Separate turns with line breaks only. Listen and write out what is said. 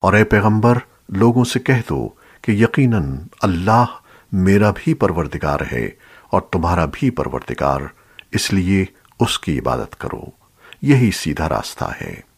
और ए पैगंबर, लोगों से कह दो कि यकीनन अल्लाह मेरा भी परवरदिगार है और तुम्हारा भी परवरदिगार, इसलिए उसकी इबादत करो। यही सीधा रास्ता है।